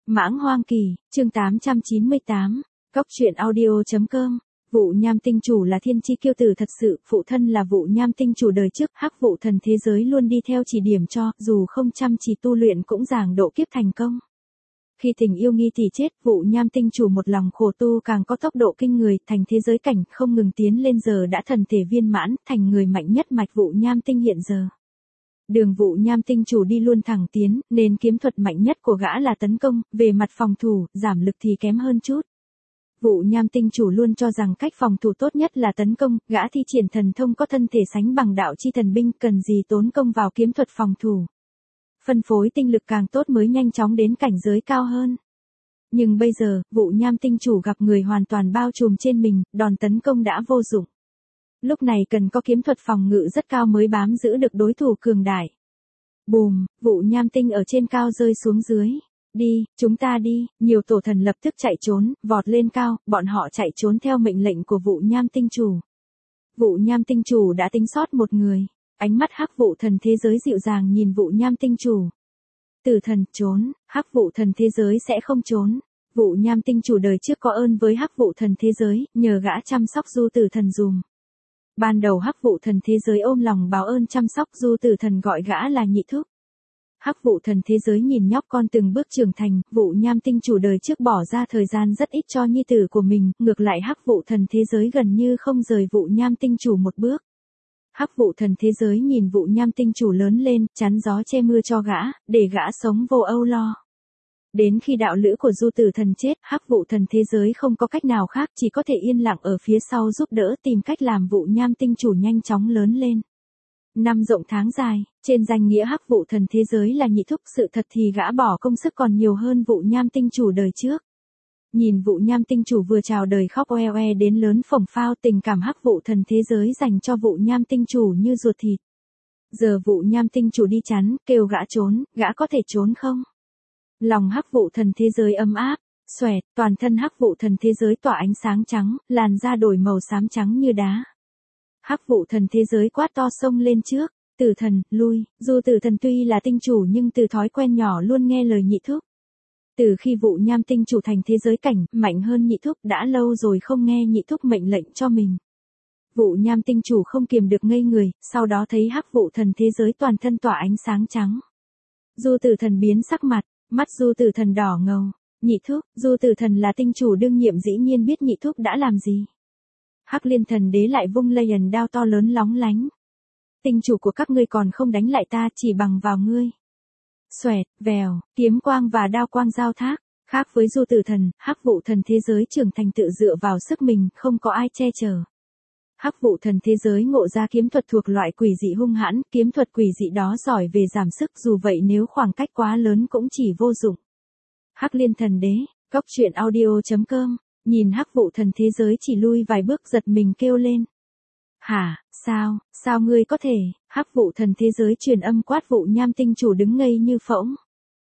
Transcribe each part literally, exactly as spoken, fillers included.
Mãng hoang kỳ, chương tám trăm chín mươi tám, Cóc truyện audio.com. Vụ Nham tinh chủ là thiên chi kiêu tử thật sự, phụ thân là Vụ Nham tinh chủ đời trước, hắc vụ thần thế giới luôn đi theo chỉ điểm cho, dù không chăm chỉ tu luyện cũng giảng độ kiếp thành công. Khi tình yêu nghi thì chết, Vụ Nham tinh chủ một lòng khổ tu càng có tốc độ kinh người, thành thế giới cảnh không ngừng tiến lên, giờ đã thần thể viên mãn, thành người mạnh nhất mạch Vụ Nham tinh hiện giờ. Đường Vụ Nham tinh chủ đi luôn thẳng tiến, nên kiếm thuật mạnh nhất của gã là tấn công, về mặt phòng thủ, giảm lực thì kém hơn chút. Vụ Nham tinh chủ luôn cho rằng cách phòng thủ tốt nhất là tấn công, gã thi triển thần thông có thân thể sánh bằng đạo chi thần binh, cần gì tốn công vào kiếm thuật phòng thủ. Phân phối tinh lực càng tốt mới nhanh chóng đến cảnh giới cao hơn. Nhưng bây giờ, Vụ Nham tinh chủ gặp người hoàn toàn bao trùm trên mình, đòn tấn công đã vô dụng. Lúc này cần có kiếm thuật phòng ngự rất cao mới bám giữ được đối thủ cường đại. Bùm, Vụ Nham tinh ở trên cao rơi xuống dưới. Đi, chúng ta đi, nhiều tổ thần lập tức chạy trốn, vọt lên cao, bọn họ chạy trốn theo mệnh lệnh của Vụ Nham tinh chủ. Vụ Nham tinh chủ đã tính sót một người, ánh mắt hắc vụ thần thế giới dịu dàng nhìn Vụ Nham tinh chủ. Tử thần, trốn, hắc vụ thần thế giới sẽ không trốn. Vụ Nham tinh chủ đời trước có ơn với hắc vụ thần thế giới, nhờ gã chăm sóc du tử thần dùm. Ban đầu hắc vụ thần thế giới ôm lòng báo ơn chăm sóc du tử thần, gọi gã là nhị thúc. Hắc vụ thần thế giới nhìn nhóc con từng bước trưởng thành, Vụ Nham tinh chủ đời trước bỏ ra thời gian rất ít cho nhi tử của mình, ngược lại hắc vụ thần thế giới gần như không rời Vụ Nham tinh chủ một bước. Hắc vụ thần thế giới nhìn Vụ Nham tinh chủ lớn lên, chắn gió che mưa cho gã, để gã sống vô âu lo. Đến khi đạo lữ của du tử thần chết, hắc vụ thần thế giới không có cách nào khác, chỉ có thể yên lặng ở phía sau giúp đỡ, tìm cách làm Vụ Nham tinh chủ nhanh chóng lớn lên. Năm rộng tháng dài, trên danh nghĩa hắc vụ thần thế giới là nhị thúc, sự thật thì gã bỏ công sức còn nhiều hơn Vụ Nham tinh chủ đời trước. Nhìn Vụ Nham tinh chủ vừa chào đời khóc oe oe đến lớn phồng phao, tình cảm hắc vụ thần thế giới dành cho Vụ Nham tinh chủ như ruột thịt. Giờ Vụ Nham tinh chủ đi chắn, kêu gã trốn, gã có thể trốn không? Lòng hắc vụ thần thế giới ấm áp, xoẹt, toàn thân hắc vụ thần thế giới tỏa ánh sáng trắng, làn da đổi màu xám trắng như đá. Hắc vụ thần thế giới quát to xông lên trước, tử thần, lui, dù tử thần tuy là tinh chủ nhưng từ thói quen nhỏ luôn nghe lời nhị thúc. Từ khi Vụ Nham tinh chủ thành thế giới cảnh, mạnh hơn nhị thúc, đã lâu rồi không nghe nhị thúc mệnh lệnh cho mình. Vụ Nham tinh chủ không kiềm được ngây người, sau đó thấy hắc vụ thần thế giới toàn thân tỏa ánh sáng trắng. Du tử thần biến sắc mặt, mắt du tử thần đỏ ngầu. Nhị thúc, du tử thần là tinh chủ đương nhiệm dĩ nhiên biết nhị thúc đã làm gì. Hắc liên thần đế lại vung Lion đao to lớn lóng lánh. Tinh chủ của các ngươi còn không đánh lại ta, chỉ bằng vào ngươi. Xoẹt, vèo, kiếm quang và đao quang giao thác. Khác với du tử thần, hắc vụ thần thế giới trưởng thành tự dựa vào sức mình, không có ai che chở. Hắc vụ thần thế giới ngộ ra kiếm thuật thuộc loại quỷ dị hung hãn, kiếm thuật quỷ dị đó giỏi về giảm sức, dù vậy nếu khoảng cách quá lớn cũng chỉ vô dụng. Hắc liên thần đế, Cóc truyện audio.com, nhìn hắc vụ thần thế giới chỉ lui vài bước giật mình kêu lên. Hả, sao, sao ngươi có thể, hắc vụ thần thế giới truyền âm quát Vụ Nham tinh chủ đứng ngây như phỗng.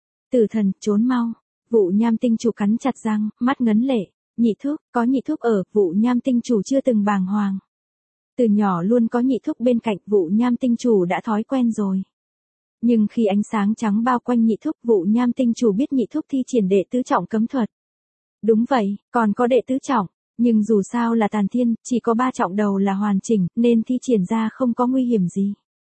Tử thần, trốn mau. Vụ Nham tinh chủ cắn chặt răng, mắt ngấn lệ. Nhị thúc, có nhị thúc ở, Vụ Nham tinh chủ chưa từng bàng hoàng. Từ nhỏ luôn có nhị thúc bên cạnh, Vụ Nham tinh chủ đã thói quen rồi. Nhưng khi ánh sáng trắng bao quanh nhị thúc, Vụ Nham tinh chủ biết nhị thúc thi triển đệ tứ trọng cấm thuật. Đúng vậy, còn có đệ tứ trọng, nhưng dù sao là tàn thiên, chỉ có ba trọng đầu là hoàn chỉnh, nên thi triển ra không có nguy hiểm gì.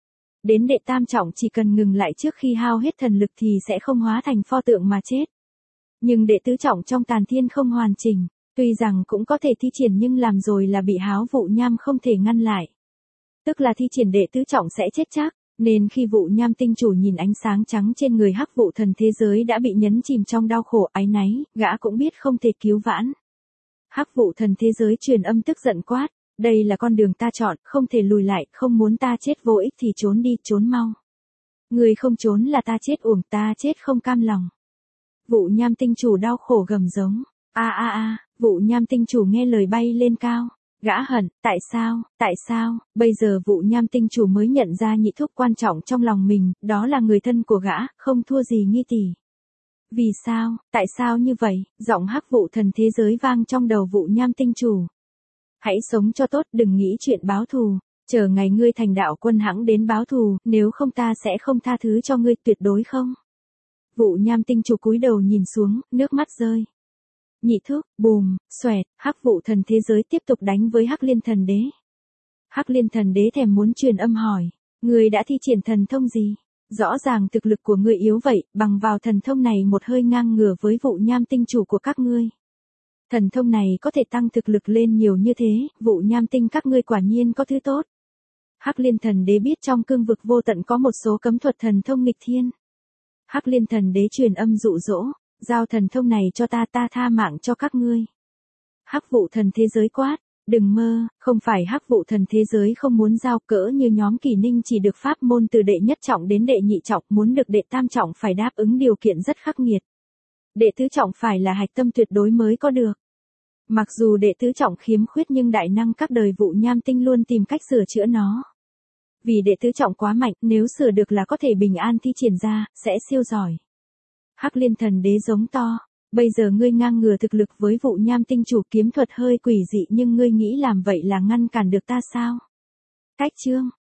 Đến đệ tam trọng chỉ cần ngừng lại trước khi hao hết thần lực thì sẽ không hóa thành pho tượng mà chết. Nhưng đệ tứ trọng trong tàn thiên không hoàn chỉnh, tuy rằng cũng có thể thi triển nhưng làm rồi là bị háo, Vụ Nham không thể ngăn lại. Tức là thi triển đệ tứ trọng sẽ chết chắc, nên khi Vụ Nham tinh chủ nhìn ánh sáng trắng trên người hắc vụ thần thế giới đã bị nhấn chìm trong đau khổ áy náy, gã cũng biết không thể cứu vãn. Hắc vụ thần thế giới truyền âm tức giận quát, đây là con đường ta chọn, không thể lùi lại, không muốn ta chết vô ích thì trốn đi, trốn mau. Người không trốn là ta chết uổng, ta chết không cam lòng. Vụ Nham tinh chủ đau khổ gầm giống, a a a, Vụ Nham tinh chủ nghe lời bay lên cao. Gã hận, tại sao, tại sao, bây giờ Vụ Nham tinh chủ mới nhận ra nhị thúc quan trọng trong lòng mình, đó là người thân của gã, không thua gì nghi tỷ. Vì sao, tại sao như vậy, giọng hắc vụ thần thế giới vang trong đầu Vụ Nham tinh chủ. Hãy sống cho tốt, đừng nghĩ chuyện báo thù, chờ ngày ngươi thành đạo quân hãng đến báo thù, nếu không ta sẽ không tha thứ cho ngươi, tuyệt đối không. Vụ Nham tinh chủ cúi đầu nhìn xuống, nước mắt rơi. Nhị thước, bùm, xoẹt, Hắc vụ thần thế giới tiếp tục đánh với Hắc liên thần đế. Hắc liên thần đế thèm muốn truyền âm hỏi, ngươi đã thi triển thần thông gì? Rõ ràng thực lực của ngươi yếu vậy, bằng vào thần thông này một hơi ngang ngửa với vụ Nham tinh chủ của các ngươi. Thần thông này có thể tăng thực lực lên nhiều như thế, vụ Nham tinh các ngươi quả nhiên có thứ tốt. Hắc liên thần đế biết trong cương vực vô tận có một số cấm thuật thần thông nghịch thiên. Hắc liên thần đế truyền âm dụ dỗ, giao thần thông này cho ta, ta tha mạng cho các ngươi. Hắc vụ thần thế giới quát, đừng mơ, không phải Hắc vụ thần thế giới không muốn giao, cỡ như nhóm Kỳ Ninh chỉ được pháp môn từ đệ nhất trọng đến đệ nhị trọng, muốn được đệ tam trọng phải đáp ứng điều kiện rất khắc nghiệt. Đệ tứ trọng phải là hạch tâm tuyệt đối mới có được. Mặc dù đệ tứ trọng khiếm khuyết nhưng đại năng các đời vụ Nham tinh luôn tìm cách sửa chữa nó. Vì đệ tứ trọng quá mạnh, nếu sửa được là có thể bình an thi triển ra, sẽ siêu giỏi. Hắc liên thần đế giống to, bây giờ ngươi ngang ngửa thực lực với vụ Nham tinh chủ, kiếm thuật hơi quỷ dị nhưng ngươi nghĩ làm vậy là ngăn cản được ta sao? Cách chương